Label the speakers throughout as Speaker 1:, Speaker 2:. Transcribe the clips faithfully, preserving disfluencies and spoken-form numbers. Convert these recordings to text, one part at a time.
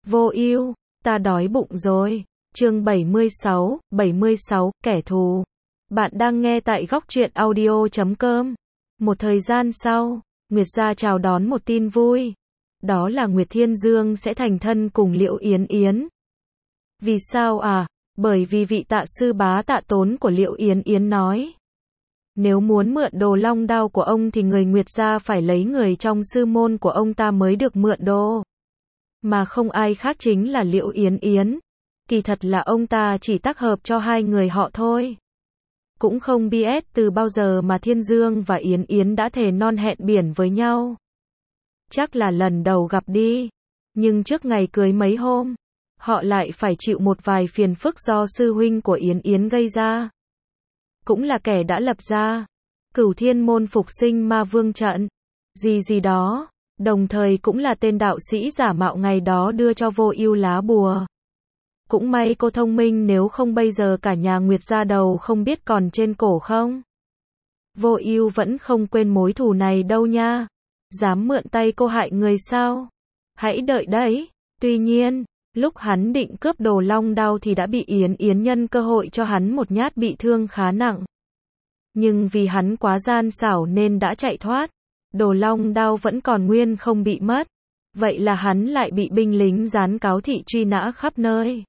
Speaker 1: Vô ưu, ta đói bụng rồi. Chương bảy mươi sáu, bảy mươi sáu, kẻ thù. Bạn đang nghe tại góc truyện audio chấm com. Một thời gian sau, Nguyệt gia chào đón một tin vui. Đó là Nguyệt Thiên Dương sẽ thành thân cùng Liễu Yến Yến. Vì sao à? Bởi vì vị tạ sư bá tạ tốn của Liễu Yến Yến nói, nếu muốn mượn đồ long đao của ông thì người Nguyệt gia phải lấy người trong sư môn của ông ta mới được mượn đồ. Mà không ai khác chính là Liễu Yến Yến. Kỳ thật là ông ta chỉ tác hợp cho hai người họ thôi. Cũng không biết từ bao giờ mà Thiên Dương và Yến Yến đã thề non hẹn biển với nhau. Chắc là lần đầu gặp đi. Nhưng trước ngày cưới mấy hôm, họ lại phải chịu một vài phiền phức do sư huynh của Yến Yến gây ra. Cũng là kẻ đã lập ra Cửu Thiên môn phục sinh ma vương trận, gì gì đó, đồng thời cũng là tên đạo sĩ giả mạo ngày đó đưa cho Vô Ưu lá bùa. Cũng may cô thông minh, nếu không bây giờ cả nhà Nguyệt gia đầu không biết còn trên cổ không. Vô Ưu vẫn không quên mối thù này đâu nha. Dám mượn tay cô hại người sao? Hãy đợi đấy. Tuy nhiên, lúc hắn định cướp đồ long đao thì đã bị Yến Yến nhân cơ hội cho hắn một nhát bị thương khá nặng. Nhưng vì hắn quá gian xảo nên đã chạy thoát. Đồ long đao vẫn còn nguyên không bị mất. Vậy là hắn lại bị binh lính gián cáo thị truy nã khắp nơi.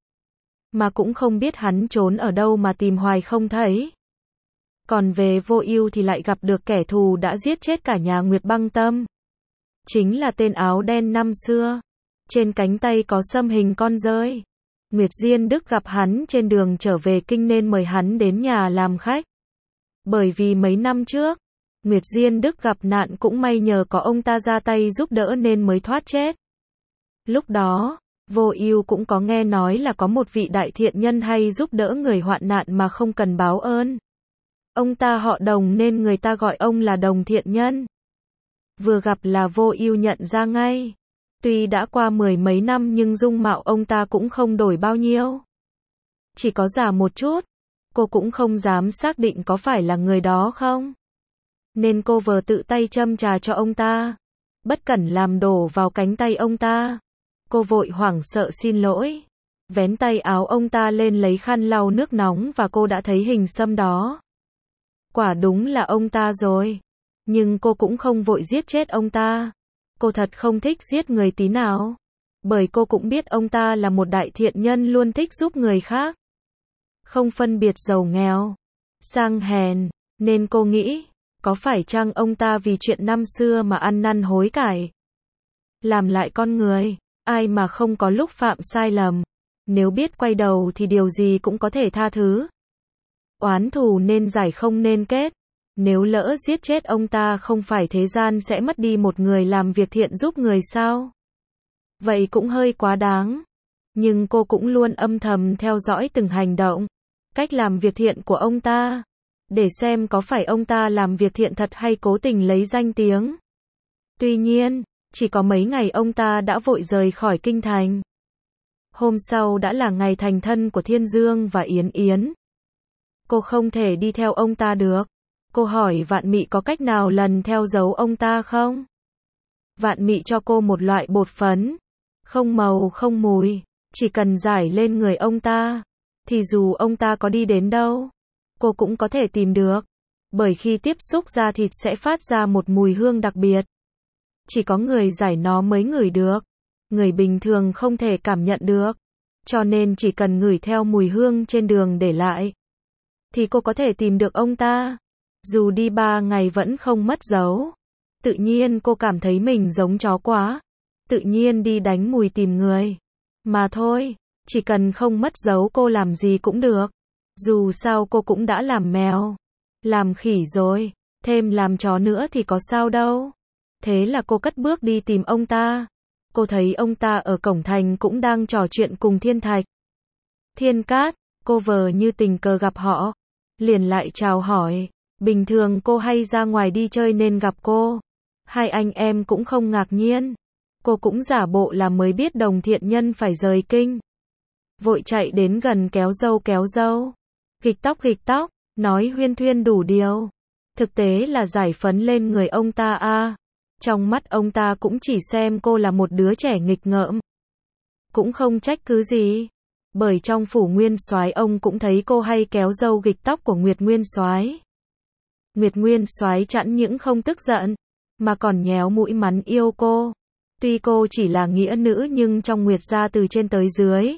Speaker 1: Mà cũng không biết hắn trốn ở đâu mà tìm hoài không thấy. Còn về Vô Ưu thì lại gặp được kẻ thù đã giết chết cả nhà Nguyệt Băng Tâm. Chính là tên áo đen năm xưa. Trên cánh tay có xăm hình con dơi. Nguyệt Diên Đức gặp hắn trên đường trở về kinh nên mời hắn đến nhà làm khách. Bởi vì mấy năm trước, Nguyệt Diên Đức gặp nạn cũng may nhờ có ông ta ra tay giúp đỡ nên mới thoát chết. Lúc đó, Vô Ưu cũng có nghe nói là có một vị đại thiện nhân hay giúp đỡ người hoạn nạn mà không cần báo ơn. Ông ta họ Đồng nên người ta gọi ông là Đồng thiện nhân. Vừa gặp là Vô Ưu nhận ra ngay. Tuy đã qua mười mấy năm nhưng dung mạo ông ta cũng không đổi bao nhiêu. Chỉ có già một chút. Cô cũng không dám xác định có phải là người đó không. Nên cô vừa tự tay châm trà cho ông ta. Bất cẩn làm đổ vào cánh tay ông ta. Cô vội hoảng sợ xin lỗi. Vén tay áo ông ta lên lấy khăn lau nước nóng và cô đã thấy hình xăm đó. Quả đúng là ông ta rồi. Nhưng cô cũng không vội giết chết ông ta. Cô thật không thích giết người tí nào. Bởi cô cũng biết ông ta là một đại thiện nhân luôn thích giúp người khác. Không phân biệt giàu nghèo, sang hèn. Nên cô nghĩ, có phải chăng ông ta vì chuyện năm xưa mà ăn năn hối cải. Làm lại con người. Ai mà không có lúc phạm sai lầm. Nếu biết quay đầu thì điều gì cũng có thể tha thứ. Oán thù nên giải không nên kết. Nếu lỡ giết chết ông ta không phải thế gian sẽ mất đi một người làm việc thiện giúp người sao? Vậy cũng hơi quá đáng. Nhưng cô cũng luôn âm thầm theo dõi từng hành động, cách làm việc thiện của ông ta. Để xem có phải ông ta làm việc thiện thật hay cố tình lấy danh tiếng. Tuy nhiên, chỉ có mấy ngày ông ta đã vội rời khỏi kinh thành. Hôm sau đã là ngày thành thân của Thiên Dương và Yến Yến. Cô không thể đi theo ông ta được. Cô hỏi Vạn Mị có cách nào lần theo dấu ông ta không? Vạn Mị cho cô một loại bột phấn. Không màu không mùi. Chỉ cần rải lên người ông ta. Thì dù ông ta có đi đến đâu, cô cũng có thể tìm được. Bởi khi tiếp xúc da thịt sẽ phát ra một mùi hương đặc biệt. Chỉ có người rải nó mới ngửi được. Người bình thường không thể cảm nhận được. Cho nên chỉ cần ngửi theo mùi hương trên đường để lại, thì cô có thể tìm được ông ta. Dù đi ba ngày vẫn không mất dấu. Tự nhiên cô cảm thấy mình giống chó quá. Tự nhiên đi đánh mùi tìm người. Mà thôi, chỉ cần không mất dấu cô làm gì cũng được. Dù sao cô cũng đã làm mèo, làm khỉ rồi. Thêm làm chó nữa thì có sao đâu. Thế là cô cất bước đi tìm ông ta. Cô thấy ông ta ở cổng thành cũng đang trò chuyện cùng Thiên Thạch, Thiên Cát. Cô vờ như tình cờ gặp họ. Liền lại chào hỏi. Bình thường cô hay ra ngoài đi chơi nên gặp cô. Hai anh em cũng không ngạc nhiên. Cô cũng giả bộ là mới biết Đồng thiện nhân phải rời kinh. Vội chạy đến gần kéo râu kéo râu. Gịch tóc gịch tóc. Nói huyên thuyên đủ điều. Thực tế là giải phấn lên người ông ta a. Trong mắt ông ta cũng chỉ xem cô là một đứa trẻ nghịch ngợm. Cũng không trách cứ gì. Bởi trong phủ Nguyên Soái ông cũng thấy cô hay kéo râu gịch tóc của Nguyệt Nguyên Soái. Nguyệt Nguyên Soái chẳng những không tức giận, mà còn nhéo mũi mắn yêu cô. Tuy cô chỉ là nghĩa nữ nhưng trong Nguyệt gia từ trên tới dưới,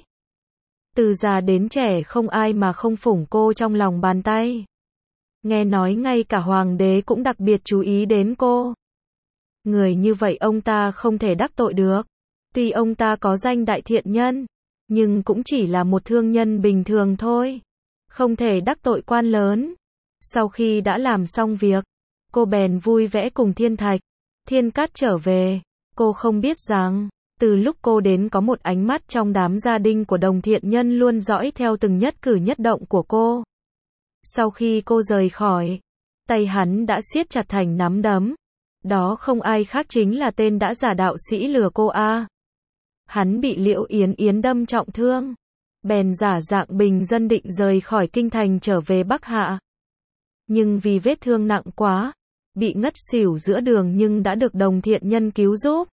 Speaker 1: từ già đến trẻ không ai mà không phủng cô trong lòng bàn tay. Nghe nói ngay cả hoàng đế cũng đặc biệt chú ý đến cô. Người như vậy ông ta không thể đắc tội được. Tuy ông ta có danh đại thiện nhân, nhưng cũng chỉ là một thương nhân bình thường thôi. Không thể đắc tội quan lớn. Sau khi đã làm xong việc, cô bèn vui vẻ cùng Thiên Thạch, Thiên Cát trở về. Cô không biết rằng, từ lúc cô đến có một ánh mắt trong đám gia đình của Đồng Thiện Nhân luôn dõi theo từng nhất cử nhất động của cô. Sau khi cô rời khỏi, tay hắn đã siết chặt thành nắm đấm. Đó không ai khác chính là tên đã giả đạo sĩ lừa cô a. Hắn bị Liễu Yến Yến đâm trọng thương, bèn giả dạng bình dân định rời khỏi kinh thành trở về Bắc Hạ. Nhưng vì vết thương nặng quá, bị ngất xỉu giữa đường nhưng đã được Đồng Thiện Nhân cứu giúp.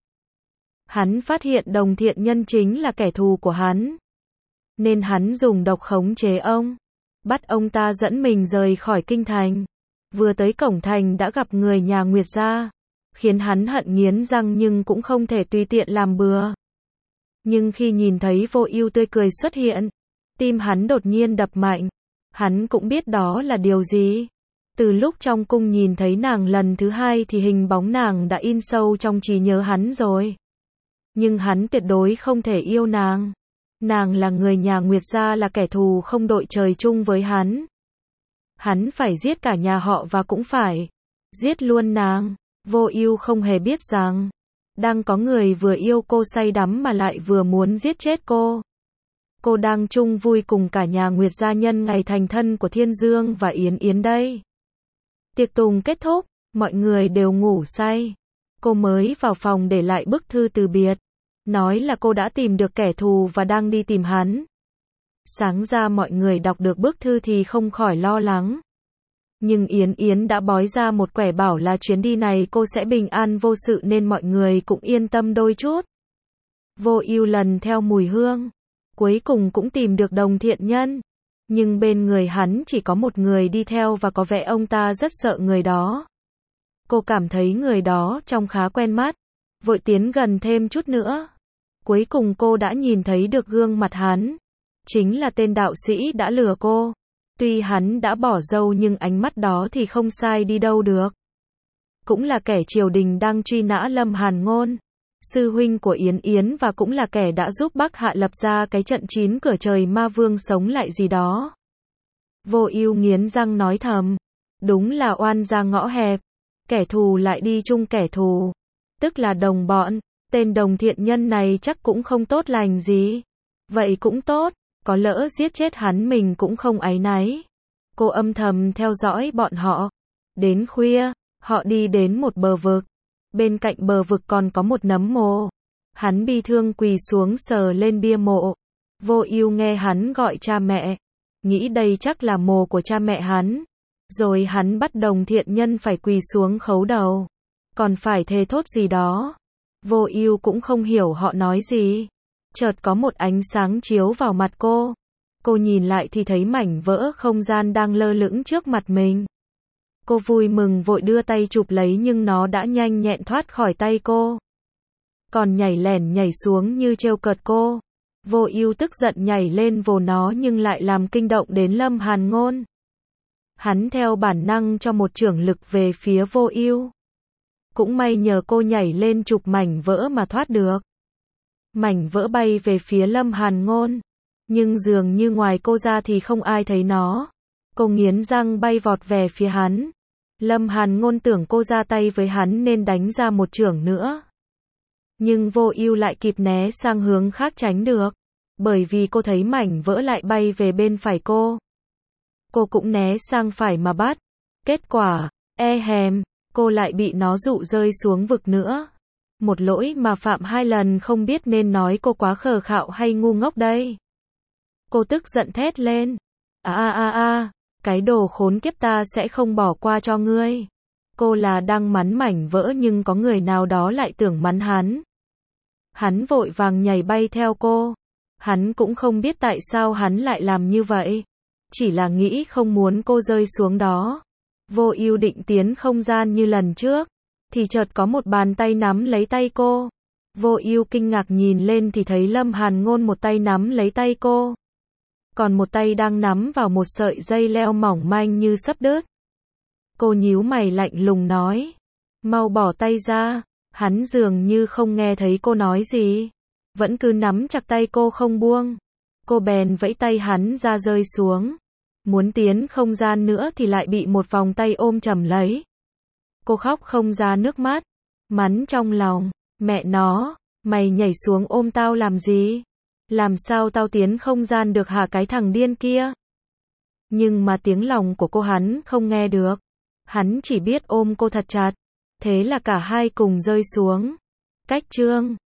Speaker 1: Hắn phát hiện Đồng Thiện Nhân chính là kẻ thù của hắn, nên hắn dùng độc khống chế ông, bắt ông ta dẫn mình rời khỏi kinh thành. Vừa tới cổng thành đã gặp người nhà Nguyệt gia, khiến hắn hận nghiến răng nhưng cũng không thể tùy tiện làm bừa. Nhưng khi nhìn thấy Vô Ưu tươi cười xuất hiện, tim hắn đột nhiên đập mạnh. Hắn cũng biết đó là điều gì. Từ lúc trong cung nhìn thấy nàng lần thứ hai thì hình bóng nàng đã in sâu trong trí nhớ hắn rồi. Nhưng hắn tuyệt đối không thể yêu nàng. Nàng là người nhà Nguyệt gia, là kẻ thù không đội trời chung với hắn. Hắn phải giết cả nhà họ và cũng phải giết luôn nàng. Vô Ưu không hề biết rằng, đang có người vừa yêu cô say đắm mà lại vừa muốn giết chết cô. Cô đang chung vui cùng cả nhà Nguyệt gia nhân ngày thành thân của Thiên Dương và Yến Yến đây. Tiệc tùng kết thúc, mọi người đều ngủ say. Cô mới vào phòng để lại bức thư từ biệt, nói là cô đã tìm được kẻ thù và đang đi tìm hắn. Sáng ra mọi người đọc được bức thư thì không khỏi lo lắng. Nhưng Yến Yến đã bói ra một quẻ bảo là chuyến đi này cô sẽ bình an vô sự nên mọi người cũng yên tâm đôi chút. Vô Ưu lần theo mùi hương, cuối cùng cũng tìm được Đồng Thiện Nhân. Nhưng bên người hắn chỉ có một người đi theo và có vẻ ông ta rất sợ người đó. Cô cảm thấy người đó trông khá quen mắt, vội tiến gần thêm chút nữa. Cuối cùng cô đã nhìn thấy được gương mặt hắn. Chính là tên đạo sĩ đã lừa cô. Tuy hắn đã bỏ râu nhưng ánh mắt đó thì không sai đi đâu được. Cũng là kẻ triều đình đang truy nã Lâm Hàn Ngôn, sư huynh của Yến Yến, và cũng là kẻ đã giúp Bắc Hạ lập ra cái trận chín cửa trời ma vương sống lại gì đó. Vô Ưu nghiến răng nói thầm, đúng là oan gia ngõ hẹp, kẻ thù lại đi chung kẻ thù, tức là đồng bọn. Tên Đồng Thiện Nhân này chắc cũng không tốt lành gì. Vậy cũng tốt, có lỡ giết chết hắn mình cũng không áy náy. Cô âm thầm theo dõi bọn họ. Đến khuya, họ đi đến một bờ vực. Bên cạnh bờ vực còn có một nấm mồ. Hắn bi thương quỳ xuống sờ lên bia mộ. Vô Ưu nghe hắn gọi cha mẹ, nghĩ đây chắc là mồ của cha mẹ hắn. Rồi hắn bắt Đồng Thiện Nhân phải quỳ xuống khấu đầu, còn phải thề thốt gì đó. Vô Ưu cũng không hiểu họ nói gì. Chợt có một ánh sáng chiếu vào mặt cô. Cô nhìn lại thì thấy mảnh vỡ không gian đang lơ lửng trước mặt mình. Cô vui mừng vội đưa tay chụp lấy nhưng nó đã nhanh nhẹn thoát khỏi tay cô. Còn nhảy lẻn nhảy xuống như trêu cợt cô. Vô Ưu tức giận nhảy lên vồ nó nhưng lại làm kinh động đến Lâm Hàn Ngôn. Hắn theo bản năng cho một chưởng lực về phía Vô Ưu. Cũng may nhờ cô nhảy lên chụp mảnh vỡ mà thoát được. Mảnh vỡ bay về phía Lâm Hàn Ngôn, nhưng dường như ngoài cô ra thì không ai thấy nó. Cô nghiến răng bay vọt về phía hắn. Lâm Hàn Ngôn tưởng cô ra tay với hắn nên đánh ra một chưởng nữa. Nhưng Vô Ưu lại kịp né sang hướng khác tránh được, bởi vì cô thấy mảnh vỡ lại bay về bên phải cô. Cô cũng né sang phải mà bắt. Kết quả, e hèm, cô lại bị nó dụ rơi xuống vực nữa. Một lỗi mà phạm hai lần không biết nên nói cô quá khờ khạo hay ngu ngốc đây. Cô tức giận thét lên. À à à à, cái đồ khốn kiếp, ta sẽ không bỏ qua cho ngươi. Cô là đang mắng mảnh vỡ nhưng có người nào đó lại tưởng mắng hắn. Hắn vội vàng nhảy bay theo cô. Hắn cũng không biết tại sao hắn lại làm như vậy. Chỉ là nghĩ không muốn cô rơi xuống đó. Vô Ưu định tiến không gian như lần trước, thì chợt có một bàn tay nắm lấy tay cô. Vô Ưu kinh ngạc nhìn lên thì thấy Lâm Hàn Ngôn một tay nắm lấy tay cô, còn một tay đang nắm vào một sợi dây leo mỏng manh như sắp đứt. Cô nhíu mày lạnh lùng nói, mau bỏ tay ra. Hắn dường như không nghe thấy cô nói gì, vẫn cứ nắm chặt tay cô không buông. Cô bèn vẫy tay hắn ra rơi xuống. Muốn tiến không gian nữa thì lại bị một vòng tay ôm chầm lấy. Cô khóc không ra nước mắt, mắng trong lòng, mẹ nó, mày nhảy xuống ôm tao làm gì? Làm sao tao tiến không gian được hả cái thằng điên kia? Nhưng mà tiếng lòng của cô hắn không nghe được. Hắn chỉ biết ôm cô thật chặt. Thế là cả hai cùng rơi xuống. Cách chương